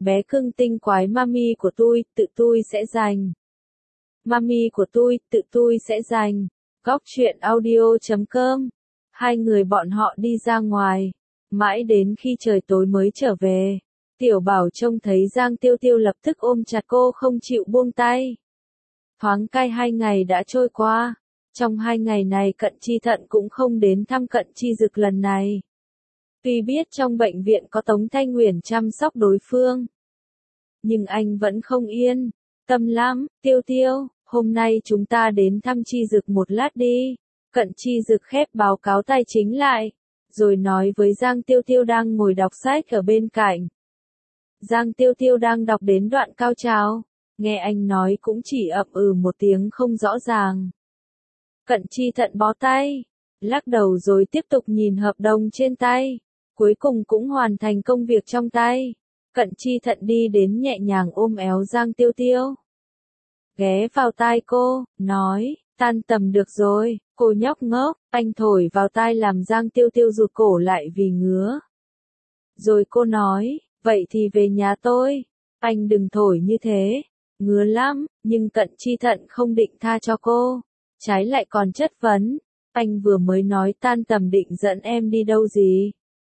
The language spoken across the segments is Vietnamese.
bé cưng tinh quái mami của tôi sẽ giành. Mami của tôi sẽ giành. Góc truyện audio.com. Hai người bọn họ đi ra ngoài. Mãi đến khi trời tối mới trở về. Tiểu Bảo trông thấy Giang Tiêu Tiêu lập tức ôm chặt cô không chịu buông tay. Thoáng cai 2 ngày đã trôi qua. Trong 2 ngày này Cận Chi Thận cũng không đến thăm Cận Chi Dực lần này. Tuy biết trong bệnh viện có Tống Thanh Uyển chăm sóc đối phương. Nhưng anh vẫn không yên. Tâm lắm, Tiêu Tiêu, hôm nay chúng ta đến thăm Chi Dực một lát đi. Cận Chi Dực khép báo cáo tài chính lại. Rồi nói với Giang Tiêu Tiêu đang ngồi đọc sách ở bên cạnh. Giang Tiêu Tiêu đang đọc đến đoạn cao trào. Nghe anh nói cũng chỉ ậm ừ một tiếng không rõ ràng. Cận Chi Thận bó tay. Lắc đầu rồi tiếp tục nhìn hợp đồng trên tay. Cuối cùng cũng hoàn thành công việc trong tay. Cận Chi Thận đi đến nhẹ nhàng ôm éo Giang Tiêu Tiêu. Ghé vào tai cô, nói, tan tầm được rồi, cô nhóc ngốc, anh thổi vào tai làm Giang Tiêu Tiêu rụt cổ lại vì ngứa. Rồi cô nói, vậy thì về nhà tôi, anh đừng thổi như thế, ngứa lắm, nhưng Cận Chi Thận không định tha cho cô, trái lại còn chất vấn, anh vừa mới nói tan tầm định dẫn em đi đâu gì.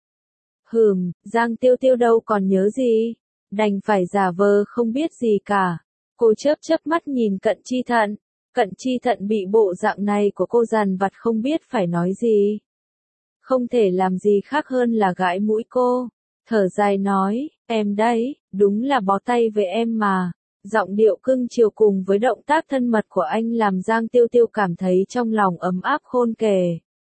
Giang Tiêu Tiêu đâu còn nhớ gì, đành phải giả vờ không biết gì cả. Cô chớp mắt nhìn Cận Chi Thận. Cận Chi Thận bị bộ dạng này của cô dằn vặt không biết phải nói gì. Không thể làm gì khác hơn là gãi mũi cô. Thở dài nói, em đấy, đúng là bó tay với em mà. Giọng điệu cưng chiều cùng với động tác thân mật của anh làm Giang Tiêu Tiêu cảm thấy trong lòng ấm áp khôn kể.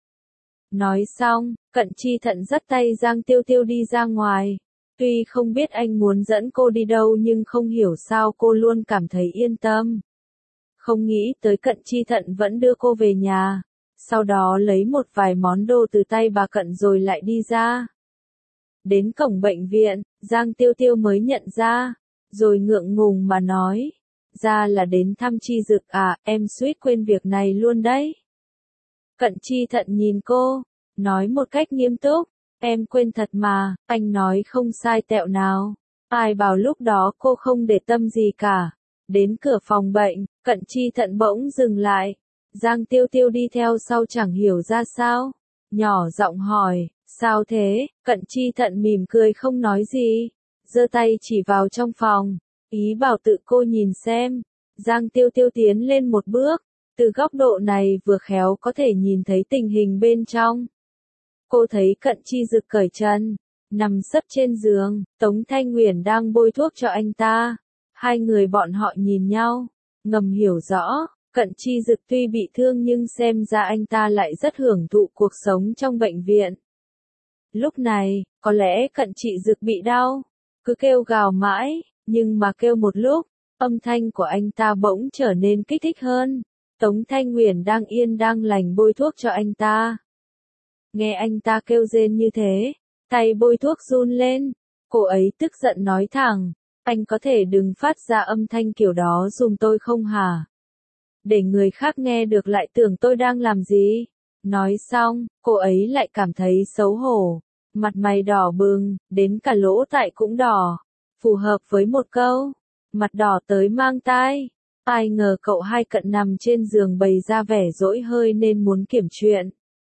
Nói xong, Cận Chi Thận dắt tay Giang Tiêu Tiêu đi ra ngoài. Tuy không biết anh muốn dẫn cô đi đâu nhưng không hiểu sao cô luôn cảm thấy yên tâm. Không nghĩ tới Cận Chi Thận vẫn đưa cô về nhà. Sau đó lấy một vài món đồ từ tay bà Cận rồi lại đi ra. Đến cổng bệnh viện, Giang Tiêu Tiêu mới nhận ra. Rồi ngượng ngùng mà nói. Ra là đến thăm Chi Dực à, em suýt quên việc này luôn đấy. Cận Chi Thận nhìn cô, nói một cách nghiêm túc. Em quên thật mà, anh nói không sai tẹo nào. Ai bảo lúc đó cô không để tâm gì cả. Đến cửa phòng bệnh, Cận Chi Thận bỗng dừng lại. Giang Tiêu Tiêu đi theo sau chẳng hiểu ra sao. Nhỏ giọng hỏi, sao thế? Cận Chi Thận mỉm cười không nói gì. Giơ tay chỉ vào trong phòng. Ý bảo tự cô nhìn xem. Giang Tiêu Tiêu tiến lên một bước. Từ góc độ này vừa khéo có thể nhìn thấy tình hình bên trong. Cô thấy Cận Chi Dực cởi chân, nằm sấp trên giường, Tống Thanh Uyển đang bôi thuốc cho anh ta. Hai người bọn họ nhìn nhau, ngầm hiểu rõ, Cận Chi Dực tuy bị thương nhưng xem ra anh ta lại rất hưởng thụ cuộc sống trong bệnh viện. Lúc này, có lẽ Cận Chi Dực bị đau, cứ kêu gào mãi, nhưng mà kêu một lúc, âm thanh của anh ta bỗng trở nên kích thích hơn. Tống Thanh Uyển đang yên đang lành bôi thuốc cho anh ta. Nghe anh ta kêu rên như thế, tay bôi thuốc run lên, cô ấy tức giận nói thẳng, anh có thể đừng phát ra âm thanh kiểu đó giùm tôi không hả? Để người khác nghe được lại tưởng tôi đang làm gì? Nói xong, cô ấy lại cảm thấy xấu hổ, mặt mày đỏ bừng, đến cả lỗ tai cũng đỏ, phù hợp với một câu, mặt đỏ tới mang tai. Ai ngờ cậu hai Cận nằm trên giường bày ra vẻ dỗi hơi nên muốn kiểm chuyện.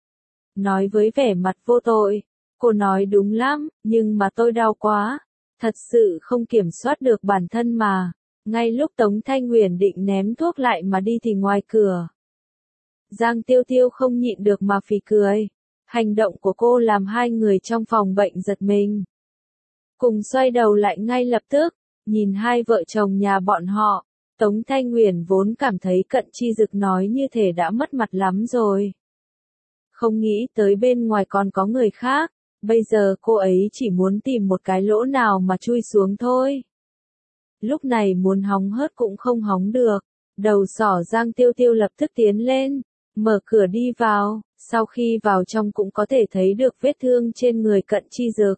Nói với vẻ mặt vô tội, cô nói đúng lắm, nhưng mà tôi đau quá, thật sự không kiểm soát được bản thân mà. Ngay lúc Tống Thanh Uyển định ném thuốc lại mà đi thì ngoài cửa. Giang Tiêu Tiêu không nhịn được mà phì cười. Hành động của cô làm hai người trong phòng bệnh giật mình. Cùng xoay đầu lại ngay lập tức, nhìn hai vợ chồng nhà bọn họ. Tống Thanh Uyển vốn cảm thấy Cận Chi Dực nói như thể đã mất mặt lắm rồi. Không nghĩ tới bên ngoài còn có người khác, bây giờ cô ấy chỉ muốn tìm một cái lỗ nào mà chui xuống thôi. Lúc này muốn hóng hớt cũng không hóng được, đầu sỏ Giang Tiêu Tiêu lập tức tiến lên, mở cửa đi vào, sau khi vào trong cũng có thể thấy được vết thương trên người Cận Chi Dực.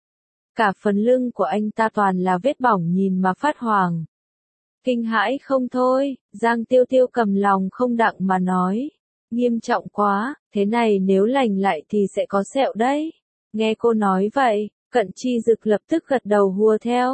Cả phần lưng của anh ta toàn là vết bỏng nhìn mà phát hoảng. Kinh hãi không thôi, Giang Tiêu Tiêu cầm lòng không đặng mà nói. Nghiêm trọng quá, thế này nếu lành lại thì sẽ có sẹo đấy. Nghe cô nói vậy, Cận Chi Dực lập tức gật đầu hùa theo.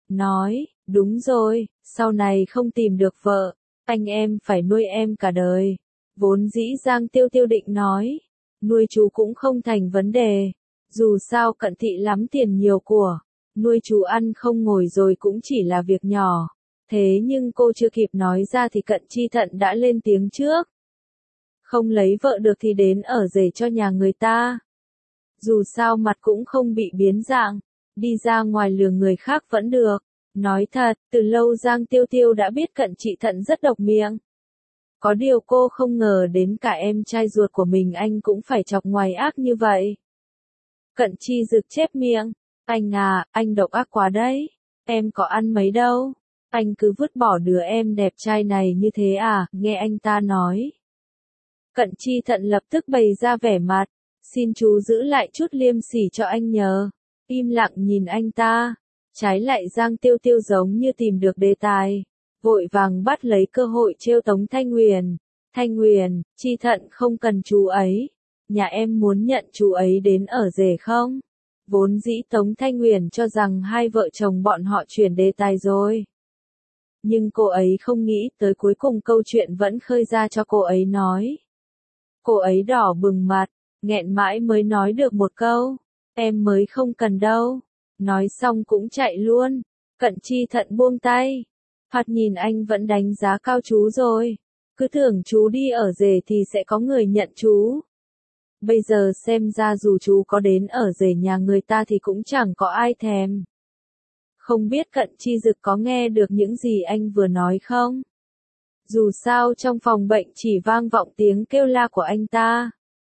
nói, đúng rồi, sau này không tìm được vợ, anh em phải nuôi em cả đời. Vốn dĩ Giang Tiêu Tiêu định nói, nuôi chú cũng không thành vấn đề, dù sao Cận Thị lắm tiền nhiều của, nuôi chú ăn không ngồi rồi cũng chỉ là việc nhỏ. Thế nhưng cô chưa kịp nói ra thì Cận Chi Thận đã lên tiếng trước. Không lấy vợ được thì đến ở rể cho nhà người ta. Dù sao mặt cũng không bị biến dạng, đi ra ngoài lừa người khác vẫn được. Nói thật, từ lâu Giang Tiêu Tiêu đã biết Cận Chị Thận rất độc miệng. Có điều cô không ngờ đến cả em trai ruột của mình anh cũng phải chọc ngoài ác như vậy. Cận Chi Dực chép miệng, anh à, anh độc ác quá đấy, em có ăn mấy đâu, anh cứ vứt bỏ đứa em đẹp trai này như thế à, nghe anh ta nói. Cận Chi Thận lập tức bày ra vẻ mặt, xin chú giữ lại chút liêm sỉ cho anh nhờ, im lặng nhìn anh ta. Trái lại Giang Tiêu Tiêu giống như tìm được đề tài, vội vàng bắt lấy cơ hội trêu Tống Thanh Nguyền. Thanh Nguyền, Chi Thận không cần chú ấy, nhà em muốn nhận chú ấy đến ở rể không? Vốn dĩ Tống Thanh Nguyền cho rằng hai vợ chồng bọn họ chuyển đề tài rồi. Nhưng cô ấy không nghĩ tới cuối cùng câu chuyện vẫn khơi ra cho cô ấy nói. Cô ấy đỏ bừng mặt, nghẹn mãi mới nói được một câu, em mới không cần đâu. Nói xong cũng chạy luôn. Cận Chi Thận buông tay. Thoạt nhìn anh vẫn đánh giá cao chú rồi. Cứ tưởng chú đi ở rể thì sẽ có người nhận chú. Bây giờ xem ra dù chú có đến ở rể nhà người ta thì cũng chẳng có ai thèm. Không biết Cận Chi Dực có nghe được những gì anh vừa nói không? Dù sao trong phòng bệnh chỉ vang vọng tiếng kêu la của anh ta.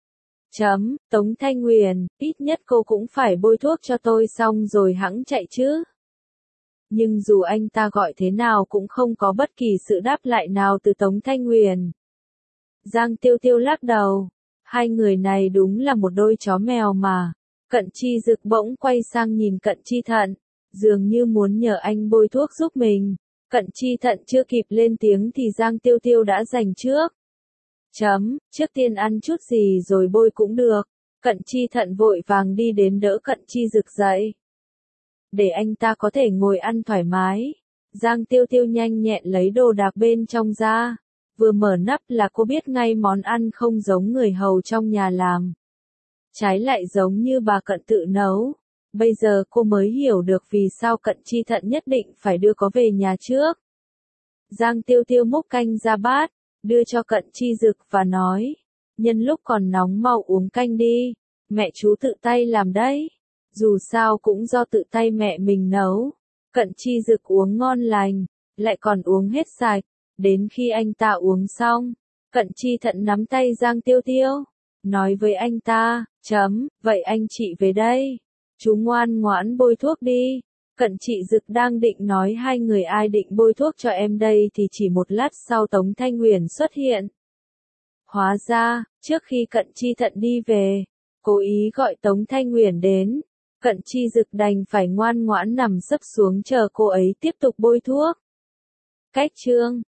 Tống Thanh Nguyền, ít nhất cô cũng phải bôi thuốc cho tôi xong rồi hẵng chạy chứ. Nhưng dù anh ta gọi thế nào cũng không có bất kỳ sự đáp lại nào từ Tống Thanh Nguyền. Giang Tiêu Tiêu lắc đầu, hai người này đúng là một đôi chó mèo mà. Cận Chi Dực bỗng quay sang nhìn Cận Chi Thận, dường như muốn nhờ anh bôi thuốc giúp mình. Cận Chi Thận chưa kịp lên tiếng thì Giang Tiêu Tiêu đã giành trước. Trước tiên ăn chút gì rồi bôi cũng được. Cận Chi Thận vội vàng đi đến đỡ Cận Chi Dực dậy. Để anh ta có thể ngồi ăn thoải mái. Giang Tiêu Tiêu nhanh nhẹn lấy đồ đạc bên trong ra. Vừa mở nắp là cô biết ngay món ăn không giống người hầu trong nhà làm. Trái lại giống như bà Cận tự nấu. Bây giờ cô mới hiểu được vì sao Cận Chi Thận nhất định phải đưa có về nhà trước. Giang Tiêu Tiêu múc canh ra bát, đưa cho Cận Chi Dực và nói, nhân lúc còn nóng mau uống canh đi, mẹ chú tự tay làm đấy, dù sao cũng do tự tay mẹ mình nấu. Cận Chi Dực uống ngon lành, lại còn uống hết sạch, đến khi anh ta uống xong, Cận Chi Thận nắm tay Giang Tiêu Tiêu, nói với anh ta, vậy anh chị về đây, chú ngoan ngoãn bôi thuốc đi. Cận Chị Dực đang định nói hai người ai định bôi thuốc cho em đây thì chỉ một lát sau Tống Thanh Nguyền xuất hiện. Hóa ra, trước khi Cận Chi Thận đi về, cố ý gọi Tống Thanh Nguyền đến, Cận Chi Dực đành phải ngoan ngoãn nằm sấp xuống chờ cô ấy tiếp tục bôi thuốc. Cách chương